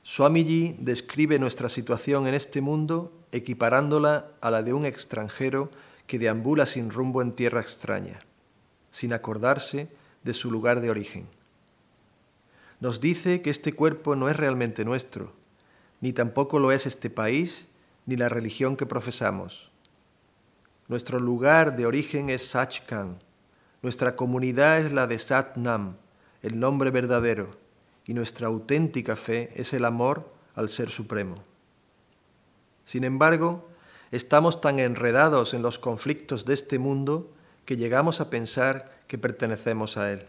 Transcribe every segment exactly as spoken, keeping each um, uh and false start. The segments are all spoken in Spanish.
Swamiji describe nuestra situación en este mundo equiparándola a la de un extranjero que deambula sin rumbo en tierra extraña, sin acordarse de su lugar de origen. Nos dice que este cuerpo no es realmente nuestro, ni tampoco lo es este país, ni la religión que profesamos. Nuestro lugar de origen es Sachkhand, nuestra comunidad es la de Sat Nam, el nombre verdadero, y nuestra auténtica fe es el amor al Ser Supremo. Sin embargo, estamos tan enredados en los conflictos de este mundo que llegamos a pensar que pertenecemos a él.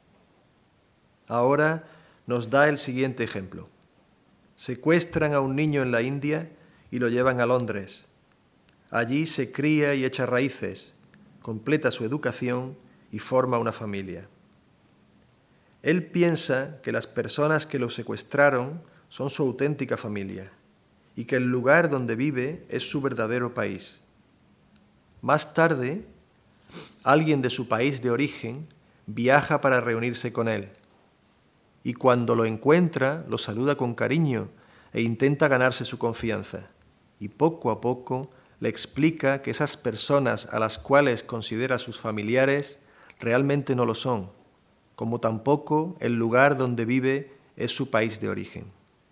Ahora nos da el siguiente ejemplo. Secuestran a un niño en la India y lo llevan a Londres. Allí se cría y echa raíces, completa su educación y forma una familia. Él piensa que las personas que lo secuestraron son su auténtica familia y que el lugar donde vive es su verdadero país. Más tarde, alguien de su país de origen viaja para reunirse con él y cuando lo encuentra lo saluda con cariño e intenta ganarse su confianza y poco a poco le explica que esas personas a las cuales considera sus familiares realmente no lo son, como tampoco el lugar donde vive es su país de origen.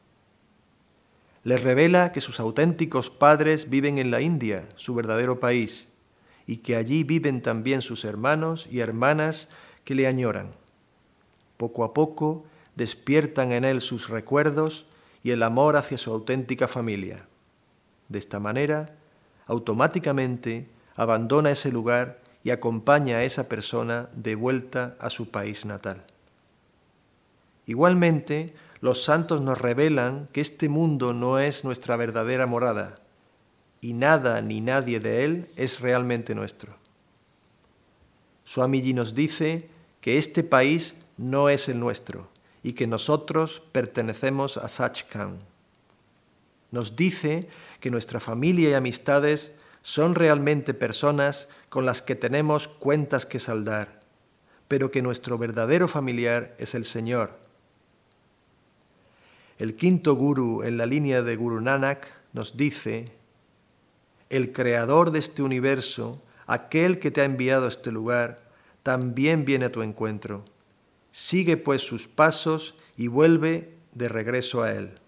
Le revela que sus auténticos padres viven en la India, su verdadero país, y que allí viven también sus hermanos y hermanas que le añoran. Poco a poco despiertan en él sus recuerdos y el amor hacia su auténtica familia. De esta manera, automáticamente abandona ese lugar y acompaña a esa persona de vuelta a su país natal. Igualmente, los santos nos revelan que este mundo no es nuestra verdadera morada y nada ni nadie de él es realmente nuestro. Swamiji nos dice que este país no es el nuestro y que nosotros pertenecemos a Sachkhand. Nos dice que nuestra familia y amistades son realmente personas con las que tenemos cuentas que saldar, pero que nuestro verdadero familiar es el Señor. El quinto gurú en la línea de Guru Nanak nos dice: el creador de este universo, aquel que te ha enviado a este lugar, también viene a tu encuentro. Sigue pues sus pasos y vuelve de regreso a él.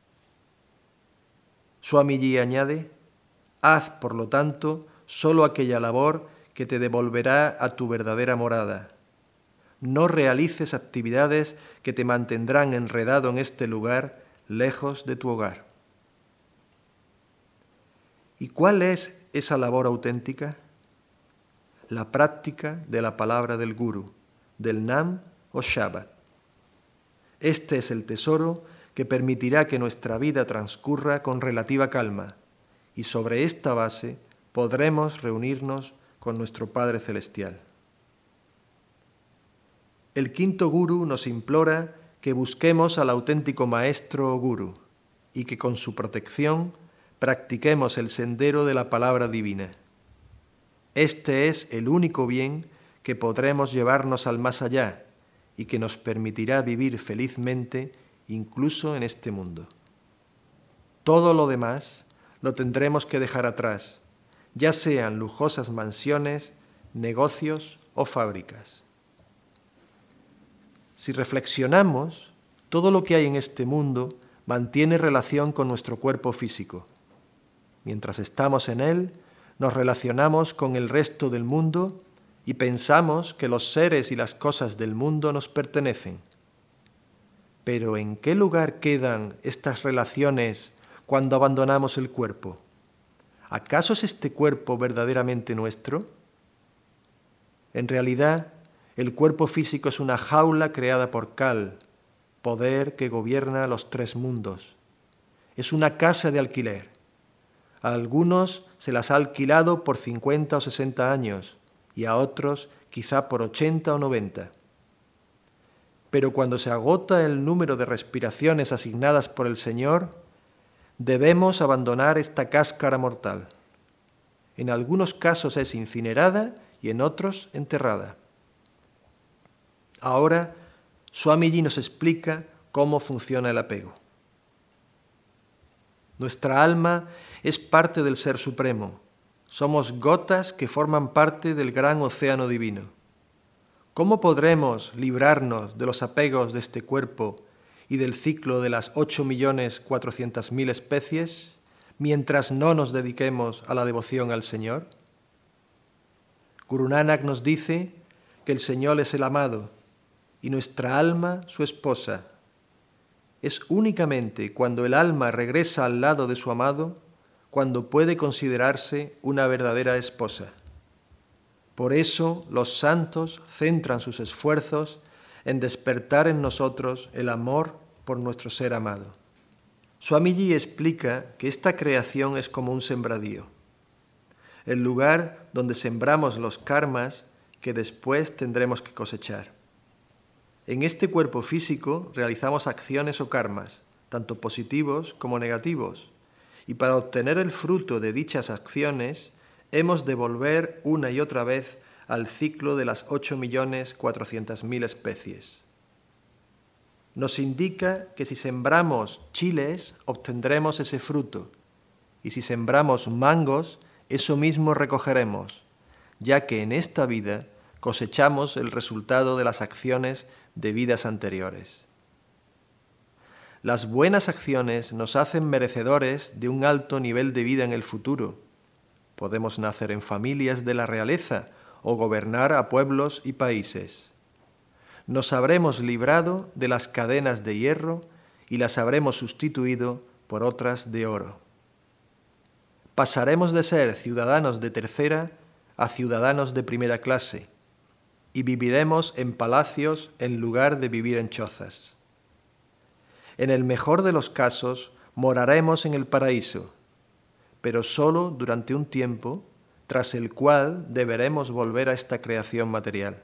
Swamiji añade: haz, por lo tanto, solo aquella labor que te devolverá a tu verdadera morada. No realices actividades que te mantendrán enredado en este lugar, lejos de tu hogar. ¿Y cuál es esa labor auténtica? La práctica de la palabra del Guru, del Nam o Shabad. Este es el tesoro que permitirá que nuestra vida transcurra con relativa calma, y sobre esta base podremos reunirnos con nuestro Padre Celestial. El quinto gurú nos implora que busquemos al auténtico maestro o gurú y que con su protección practiquemos el sendero de la palabra divina. Este es el único bien que podremos llevarnos al más allá y que nos permitirá vivir felizmente incluso en este mundo. Todo lo demás lo tendremos que dejar atrás, ya sean lujosas mansiones, negocios o fábricas. Si reflexionamos, todo lo que hay en este mundo mantiene relación con nuestro cuerpo físico. Mientras estamos en él, nos relacionamos con el resto del mundo y pensamos que los seres y las cosas del mundo nos pertenecen. Pero ¿en qué lugar quedan estas relaciones cuando abandonamos el cuerpo? ¿Acaso es este cuerpo verdaderamente nuestro? En realidad, el cuerpo físico es una jaula creada por Kal, poder que gobierna los tres mundos. Es una casa de alquiler. A algunos se las ha alquilado por cincuenta o sesenta años y a otros quizá por ochenta o noventa. Pero cuando se agota el número de respiraciones asignadas por el Señor, debemos abandonar esta cáscara mortal. En algunos casos es incinerada y en otros enterrada. Ahora, Swamiji nos explica cómo funciona el apego. Nuestra alma es parte del Ser Supremo. Somos gotas que forman parte del gran océano divino. ¿Cómo podremos librarnos de los apegos de este cuerpo y del ciclo de las ocho millones cuatrocientas mil especies mientras no nos dediquemos a la devoción al Señor? Guru Nanak nos dice que el Señor es el amado y nuestra alma su esposa. Es únicamente cuando el alma regresa al lado de su amado cuando puede considerarse una verdadera esposa. Por eso los santos centran sus esfuerzos en despertar en nosotros el amor por nuestro ser amado. Swamiji explica que esta creación es como un sembradío, el lugar donde sembramos los karmas que después tendremos que cosechar. En este cuerpo físico realizamos acciones o karmas, tanto positivos como negativos, y para obtener el fruto de dichas acciones hemos de volver una y otra vez al ciclo de las ocho millones cuatrocientas mil especies. Nos indica que si sembramos chiles obtendremos ese fruto, y si sembramos mangos, eso mismo recogeremos, ya que en esta vida cosechamos el resultado de las acciones de vidas anteriores. Las buenas acciones nos hacen merecedores de un alto nivel de vida en el futuro. Podemos nacer en familias de la realeza o gobernar a pueblos y países. Nos habremos librado de las cadenas de hierro y las habremos sustituido por otras de oro. Pasaremos de ser ciudadanos de tercera a ciudadanos de primera clase y viviremos en palacios en lugar de vivir en chozas. En el mejor de los casos, moraremos en el paraíso, pero solo durante un tiempo, tras el cual deberemos volver a esta creación material.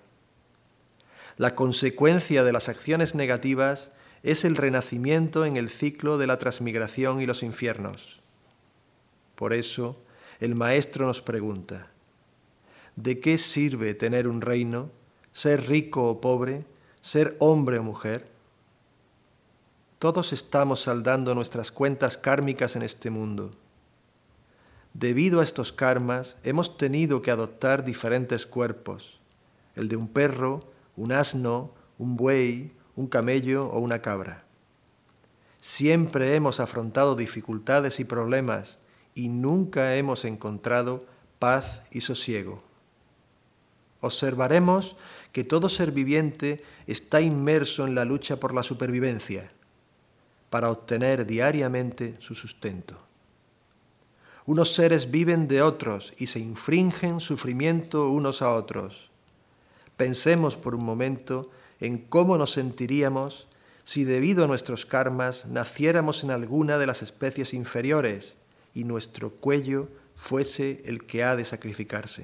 La consecuencia de las acciones negativas es el renacimiento en el ciclo de la transmigración y los infiernos. Por eso, el Maestro nos pregunta, ¿de qué sirve tener un reino, ser rico o pobre, ser hombre o mujer? Todos estamos saldando nuestras cuentas kármicas en este mundo. Debido a estos karmas, hemos tenido que adoptar diferentes cuerpos, el de un perro, un asno, un buey, un camello o una cabra. Siempre hemos afrontado dificultades y problemas y nunca hemos encontrado paz y sosiego. Observaremos que todo ser viviente está inmerso en la lucha por la supervivencia, para obtener diariamente su sustento. Unos seres viven de otros y se infringen sufrimiento unos a otros. Pensemos por un momento en cómo nos sentiríamos si debido a nuestros karmas naciéramos en alguna de las especies inferiores y nuestro cuello fuese el que ha de sacrificarse.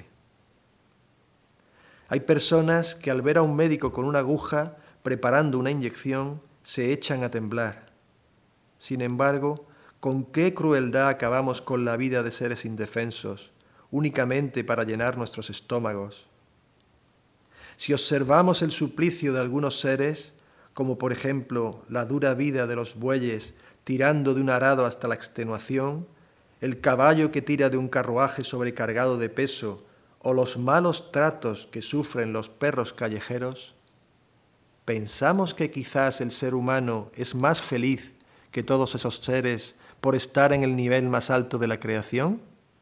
Hay personas que al ver a un médico con una aguja preparando una inyección se echan a temblar. Sin embargo, ¿con qué crueldad acabamos con la vida de seres indefensos, únicamente para llenar nuestros estómagos? Si observamos el suplicio de algunos seres, como por ejemplo la dura vida de los bueyes tirando de un arado hasta la extenuación, el caballo que tira de un carruaje sobrecargado de peso o los malos tratos que sufren los perros callejeros, ¿pensamos que quizás el ser humano es más feliz que todos esos seres por estar en el nivel más alto de la creación?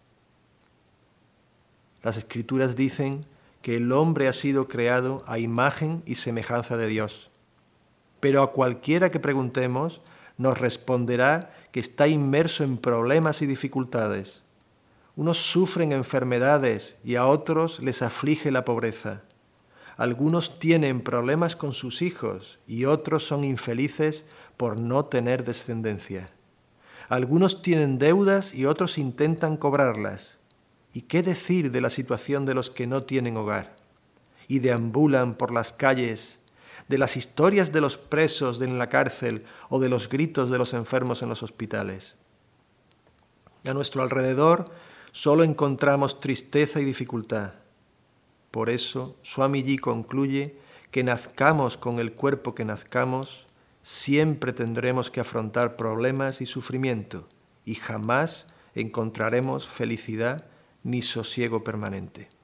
Las Escrituras dicen que el hombre ha sido creado a imagen y semejanza de Dios, pero a cualquiera que preguntemos nos responderá que está inmerso en problemas y dificultades. Unos sufren enfermedades y a otros les aflige la pobreza. Algunos tienen problemas con sus hijos y otros son infelices por no tener descendencia. Algunos tienen deudas y otros intentan cobrarlas. ¿Y qué decir de la situación de los que no tienen hogar y deambulan por las calles, de las historias de los presos en la cárcel o de los gritos de los enfermos en los hospitales? A nuestro alrededor solo encontramos tristeza y dificultad. Por eso, Swamiji concluye que nazcamos con el cuerpo que nazcamos, siempre tendremos que afrontar problemas y sufrimiento, y jamás encontraremos felicidad ni sosiego permanente.